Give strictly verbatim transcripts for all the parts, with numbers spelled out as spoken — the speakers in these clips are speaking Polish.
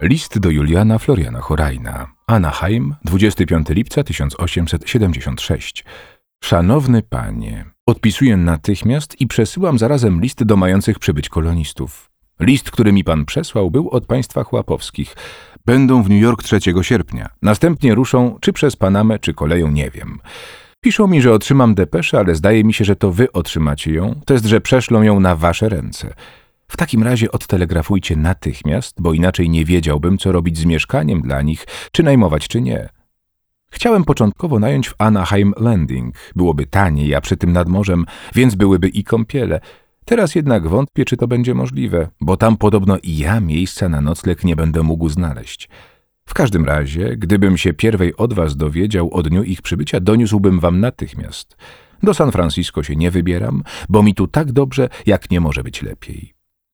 List do Juliana Floriana Horajna. Anaheim, dwudziestego piątego lipca tysiąc osiemset siedemdziesiąt sześć. Szanowny panie, odpisuję natychmiast i przesyłam zarazem list do mających przybyć kolonistów. List, który mi pan przesłał, był od państwa chłapowskich. Będą w New York trzeciego sierpnia. Następnie ruszą czy przez Panamę, czy koleją, nie wiem. Piszą mi, że otrzymam depeszę, ale zdaje mi się, że to wy otrzymacie ją, to jest, że przeszlą ją na wasze ręce. W takim razie odtelegrafujcie natychmiast, bo inaczej nie wiedziałbym, co robić z mieszkaniem dla nich, czy najmować, czy nie. Chciałem początkowo nająć w Anaheim Landing. Byłoby taniej, a przy tym nad morzem, więc byłyby i kąpiele. Teraz jednak wątpię, czy to będzie możliwe, bo tam podobno i ja miejsca na nocleg nie będę mógł znaleźć. W każdym razie, gdybym się pierwej od was dowiedział o dniu ich przybycia, doniósłbym wam natychmiast. Do San Francisco się nie wybieram, bo mi tu tak dobrze, jak nie może być lepiej.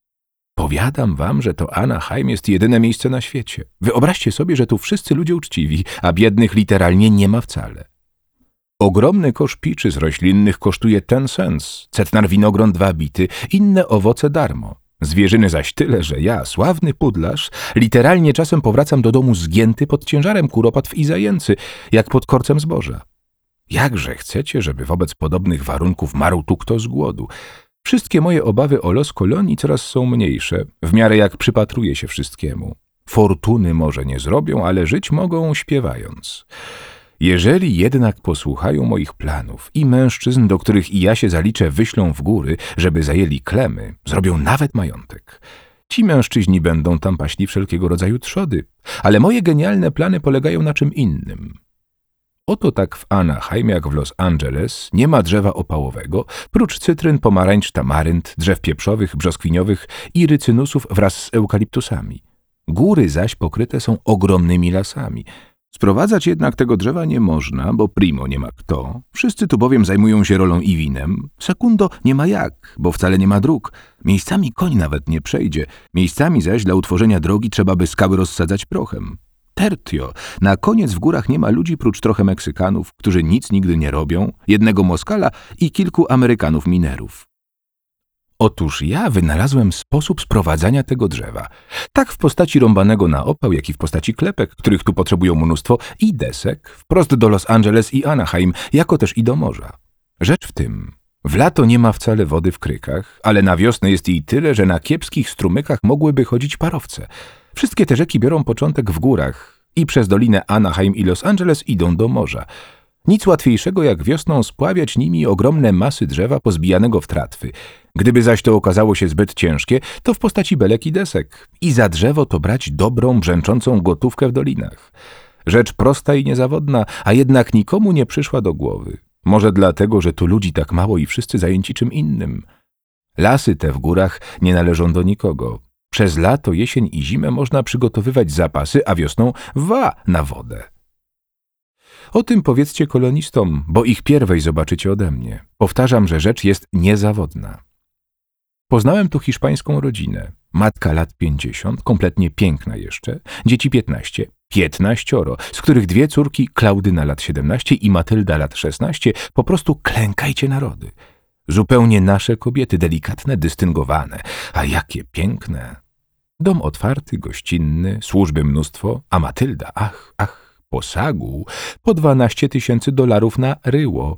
Powiadam wam, że to Anaheim jest jedyne miejsce na świecie. Wyobraźcie sobie, że tu wszyscy ludzie uczciwi, a biednych literalnie nie ma wcale. Ogromny kosz piczy z roślinnych kosztuje ten cents, cetnar winogron dwa bity, inne owoce darmo. Zwierzyny zaś tyle, że ja, sławny pudlarz, literalnie czasem powracam do domu zgięty pod ciężarem kuropatw i zajęcy, jak pod korcem zboża. Jakże chcecie, żeby wobec podobnych warunków marł tu kto z głodu? Wszystkie moje obawy o los kolonii coraz są mniejsze, w miarę jak przypatruję się wszystkiemu. Fortuny może nie zrobią, ale żyć mogą śpiewając. Jeżeli jednak posłuchają moich planów i mężczyzn, do których i ja się zaliczę, wyślą w góry, żeby zajęli klemy, zrobią nawet majątek. Ci mężczyźni będą tam paśli wszelkiego rodzaju trzody, ale moje genialne plany polegają na czym innym. Oto tak w Anaheim jak w Los Angeles nie ma drzewa opałowego, prócz cytryn, pomarańcz, tamarynd, drzew pieprzowych, brzoskwiniowych i rycynusów wraz z eukaliptusami. Góry zaś pokryte są ogromnymi lasami. Sprowadzać jednak tego drzewa nie można, bo primo nie ma kto. Wszyscy tu bowiem zajmują się rolą i winem. Secundo nie ma jak, bo wcale nie ma dróg. Miejscami koń nawet nie przejdzie. Miejscami zaś dla utworzenia drogi trzeba by skały rozsadzać prochem. Tertio, na koniec w górach nie ma ludzi prócz trochę Meksykanów, którzy nic nigdy nie robią, jednego Moskala i kilku Amerykanów minerów. Otóż ja wynalazłem sposób sprowadzania tego drzewa. Tak w postaci rąbanego na opał, jak i w postaci klepek, których tu potrzebują mnóstwo, i desek, wprost do Los Angeles i Anaheim, jako też i do morza. Rzecz w tym, w lato nie ma wcale wody w krykach, ale na wiosnę jest jej tyle, że na kiepskich strumykach mogłyby chodzić parowce. Wszystkie te rzeki biorą początek w górach i przez dolinę Anaheim i Los Angeles idą do morza. Nic łatwiejszego jak wiosną spławiać nimi ogromne masy drzewa pozbijanego w tratwy. Gdyby zaś to okazało się zbyt ciężkie, to w postaci belek i desek. I za drzewo to brać dobrą, brzęczącą gotówkę w dolinach. Rzecz prosta i niezawodna, a jednak nikomu nie przyszła do głowy. Może dlatego, że tu ludzi tak mało i wszyscy zajęci czym innym. Lasy te w górach nie należą do nikogo. Przez lato, jesień i zimę można przygotowywać zapasy, a wiosną wa na wodę. O tym powiedzcie kolonistom, bo ich pierwej zobaczycie ode mnie. Powtarzam, że rzecz jest niezawodna. Poznałem tu hiszpańską rodzinę. Matka lat pięćdziesiąt, kompletnie piękna jeszcze, dzieci piętnaście, piętnaścioro, z których dwie córki, Klaudyna lat siedemnaście i Matylda lat szesnaście, po prostu klękajcie narody. Zupełnie nasze kobiety, delikatne, dystyngowane, a jakie piękne. Dom otwarty, gościnny, służby mnóstwo, a Matylda, ach, ach, posagu, po dwanaście tysięcy dolarów na ryło.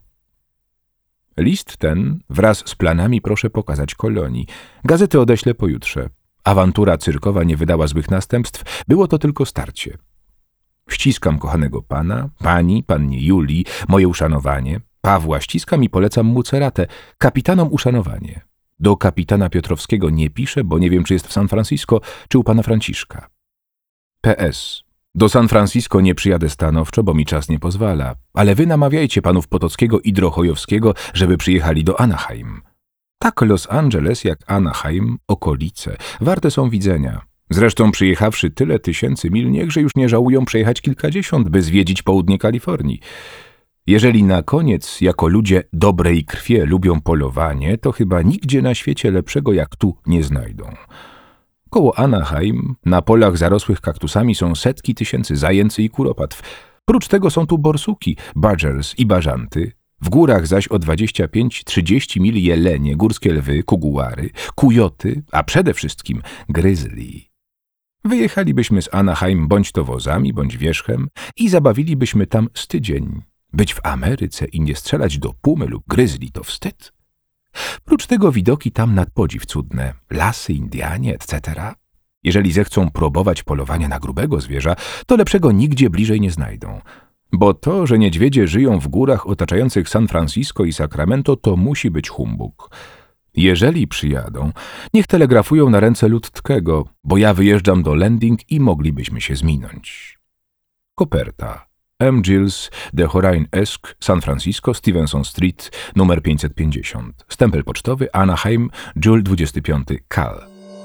List ten wraz z planami proszę pokazać kolonii. Gazety odeślę pojutrze. Awantura cyrkowa nie wydała złych następstw, było to tylko starcie. Ściskam kochanego pana, pani, pannie Julii, moje uszanowanie. Pawła ściskam i polecam mu ceratę, kapitanom uszanowanie. Do kapitana Piotrowskiego nie piszę, bo nie wiem, czy jest w San Francisco, czy u pana Franciszka. P S. Do San Francisco nie przyjadę stanowczo, bo mi czas nie pozwala, ale wy namawiajcie panów Potockiego i Drochojowskiego, żeby przyjechali do Anaheim. Tak Los Angeles jak Anaheim, okolice, warte są widzenia. Zresztą przyjechawszy tyle tysięcy mil, niechże już nie żałują przejechać kilkadziesiąt, by zwiedzić południe Kalifornii. Jeżeli na koniec, jako ludzie dobrej krwi lubią polowanie, to chyba nigdzie na świecie lepszego jak tu nie znajdą. Koło Anaheim, na polach zarosłych kaktusami są setki tysięcy zajęcy i kuropatw. Prócz tego są tu borsuki, badgers i bażanty. W górach zaś o dwadzieścia pięć trzydzieści mil jelenie, górskie lwy, kugułary, kujoty, a przede wszystkim gryzli. Wyjechalibyśmy z Anaheim bądź to wozami, bądź wierzchem i zabawilibyśmy tam z tydzień. Być w Ameryce i nie strzelać do pumy lub gryzli to wstyd. Prócz tego widoki tam nad podziw cudne, lasy, Indianie, et cetera. Jeżeli zechcą próbować polowania na grubego zwierza, to lepszego nigdzie bliżej nie znajdą. Bo to, że niedźwiedzie żyją w górach otaczających San Francisco i Sacramento, to musi być humbug. Jeżeli przyjadą, niech telegrafują na ręce Ludtkiego, bo ja wyjeżdżam do Landing i moglibyśmy się zminąć. Koperta. M. Giles, de Horain-esque, San Francisco, Stevenson Street, numer pięćset pięćdziesiąt. Stempel pocztowy, Anaheim, July dwudziesty piąty, Cal.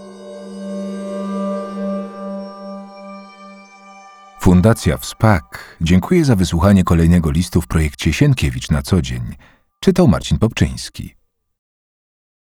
Fundacja WSPAK dziękuję za wysłuchanie kolejnego listu w projekcie Sienkiewicz na co dzień. Czytał Marcin Popczyński.